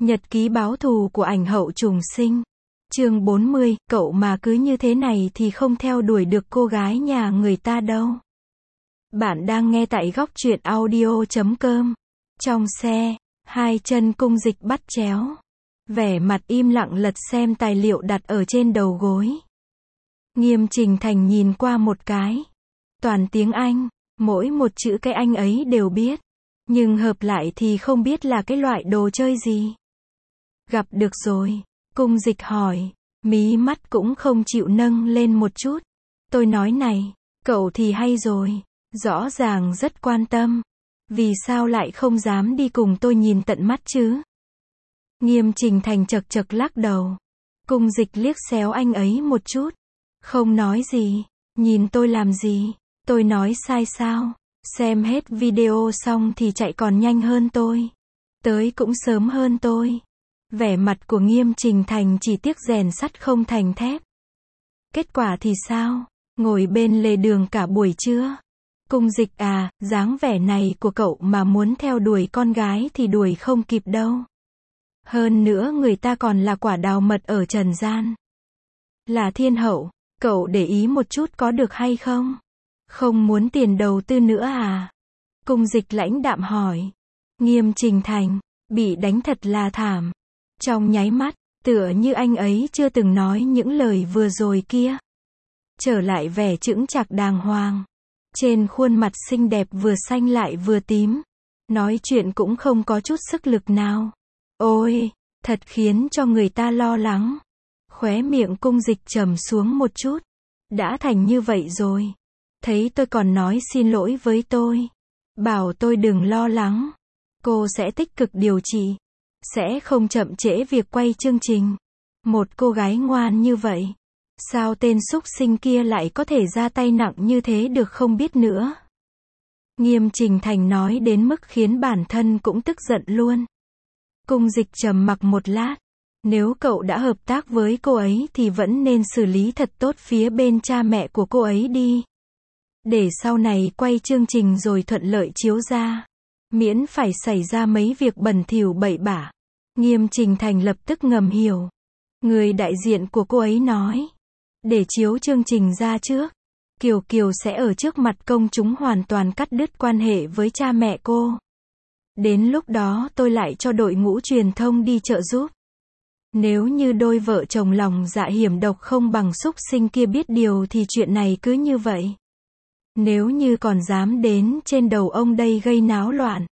Nhật ký báo thù của ảnh hậu trùng sinh. Chương 40, cậu mà cứ như thế này thì không theo đuổi được cô gái nhà người ta đâu. Bạn đang nghe tại góc truyện audio.com. Trong xe, hai chân Cung Dịch bắt chéo. Vẻ mặt im lặng lật xem tài liệu đặt ở trên đầu gối. Nghiêm Trình Thành nhìn qua một cái. Toàn tiếng Anh, mỗi một chữ cái anh ấy đều biết. Nhưng hợp lại thì không biết là cái loại đồ chơi gì. Gặp được rồi, Cung Dịch hỏi, mí mắt cũng không chịu nâng lên một chút. Tôi nói này, cậu thì hay rồi, rõ ràng rất quan tâm. Vì sao lại không dám đi cùng tôi nhìn tận mắt chứ? Nghiêm Trình Thành chật chật lắc đầu. Cung Dịch liếc xéo anh ấy một chút. Không nói gì, nhìn tôi làm gì, tôi nói sai sao? Xem hết video xong thì chạy còn nhanh hơn tôi. Tới cũng sớm hơn tôi. Vẻ mặt của Nghiêm Trình Thành chỉ tiếc rèn sắt không thành thép. Kết quả thì sao? Ngồi bên lề đường cả buổi trưa. Cung Dịch à, dáng vẻ này của cậu mà muốn theo đuổi con gái thì đuổi không kịp đâu. Hơn nữa người ta còn là quả đào mật ở trần gian. Là thiên hậu, cậu để ý một chút có được hay không? Không muốn tiền đầu tư nữa à? Cung Dịch lãnh đạm hỏi. Nghiêm Trình Thành, bị đánh thật là thảm. Trong nháy mắt, tựa như anh ấy chưa từng nói những lời vừa rồi kia. Trở lại vẻ chững chạc đàng hoàng. Trên khuôn mặt xinh đẹp vừa xanh lại vừa tím. Nói chuyện cũng không có chút sức lực nào. Ôi, thật khiến cho người ta lo lắng. Khóe miệng Cung Dịch trầm xuống một chút. Đã thành như vậy rồi. Thấy tôi còn nói xin lỗi với tôi. Bảo tôi đừng lo lắng. Cô sẽ tích cực điều trị. Sẽ không chậm trễ việc quay chương trình. Một cô gái ngoan như vậy. Sao tên súc sinh kia lại có thể ra tay nặng như thế được không biết nữa. Nghiêm Trình Thành nói đến mức khiến bản thân cũng tức giận luôn. Cung Dịch trầm mặc một lát. Nếu cậu đã hợp tác với cô ấy thì vẫn nên xử lý thật tốt phía bên cha mẹ của cô ấy đi. Để sau này quay chương trình rồi thuận lợi chiếu ra. Miễn phải xảy ra mấy việc bẩn thỉu bậy bạ. Nghiêm Trình Thành lập tức ngầm hiểu. Người đại diện của cô ấy nói. Để chiếu chương trình ra trước. Kiều Kiều sẽ ở trước mặt công chúng hoàn toàn cắt đứt quan hệ với cha mẹ cô. Đến lúc đó tôi lại cho đội ngũ truyền thông đi trợ giúp. Nếu như đôi vợ chồng lòng dạ hiểm độc không bằng súc sinh kia biết điều thì chuyện này cứ như vậy. Nếu như còn dám đến trên đầu ông đây gây náo loạn,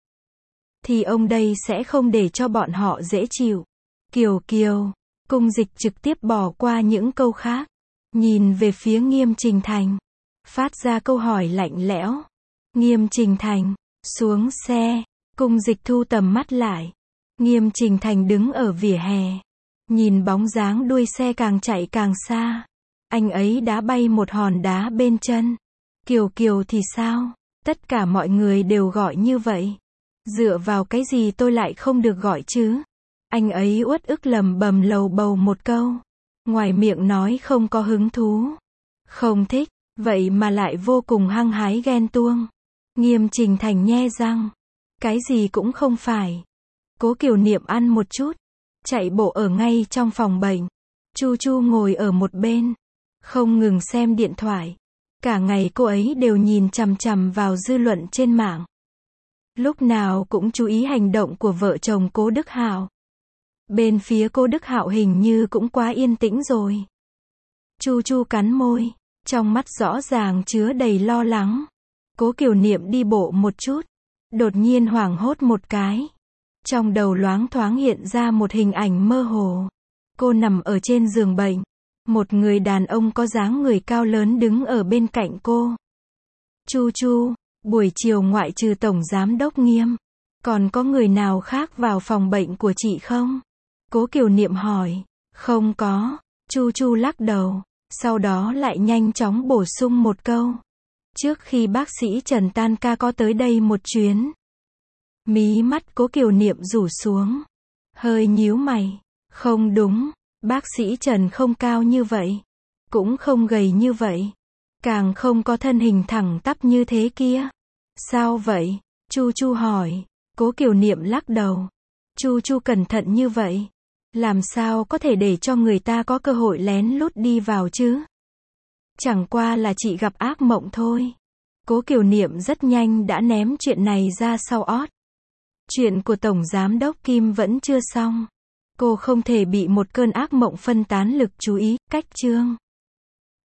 thì ông đây sẽ không để cho bọn họ dễ chịu. Kiều Kiều, Cung Dịch trực tiếp bỏ qua những câu khác. Nhìn về phía Nghiêm Trình Thành. Phát ra câu hỏi lạnh lẽo. Nghiêm Trình Thành, xuống xe. Cung Dịch thu tầm mắt lại. Nghiêm Trình Thành đứng ở vỉa hè. Nhìn bóng dáng đuôi xe càng chạy càng xa. Anh ấy đá bay một hòn đá bên chân. Kiều Kiều thì sao? Tất cả mọi người đều gọi như vậy. Dựa vào cái gì tôi lại không được gọi chứ? Anh ấy uất ức lầm bầm lầu bầu một câu. Ngoài miệng nói không có hứng thú. Không thích, vậy mà lại vô cùng hăng hái ghen tuông. Nghiêm Trình Thành nhe răng. Cái gì cũng không phải. Cố Kiều Niệm ăn một chút. Chạy bộ ở ngay trong phòng bệnh. Chu Chu ngồi ở một bên. Không ngừng xem điện thoại. Cả ngày cô ấy đều nhìn chằm chằm vào dư luận trên mạng. Lúc nào cũng chú ý hành động của vợ chồng Cố Đức Hạo. Bên phía Cố Đức Hạo hình như cũng quá yên tĩnh rồi. Chu Chu cắn môi. Trong mắt rõ ràng chứa đầy lo lắng. Cố Kiều Niệm đi bộ một chút. Đột nhiên hoảng hốt một cái. Trong đầu loáng thoáng hiện ra một hình ảnh mơ hồ. Cô nằm ở trên giường bệnh. Một người đàn ông có dáng người cao lớn đứng ở bên cạnh cô. Chu Chu, buổi chiều ngoại trừ Tổng Giám đốc Nghiêm, còn có người nào khác vào phòng bệnh của chị không? Cố Kiều Niệm hỏi. Không có. Chu Chu lắc đầu. Sau đó lại nhanh chóng bổ sung một câu. Trước khi bác sĩ Trần tan ca có tới đây một chuyến. Mí mắt Cố Kiều Niệm rủ xuống. Hơi nhíu mày. Không đúng. Bác sĩ Trần không cao như vậy. Cũng không gầy như vậy. Càng không có thân hình thẳng tắp như thế kia. Sao vậy? Chu Chu hỏi. Cố Kiều Niệm lắc đầu. Chu Chu cẩn thận như vậy. Làm sao có thể để cho người ta có cơ hội lén lút đi vào chứ? Chẳng qua là chị gặp ác mộng thôi. Cố Kiều Niệm rất nhanh đã ném chuyện này ra sau ót. Chuyện của Tổng Giám đốc Kim vẫn chưa xong. Cô không thể bị một cơn ác mộng phân tán lực chú ý, cách chương.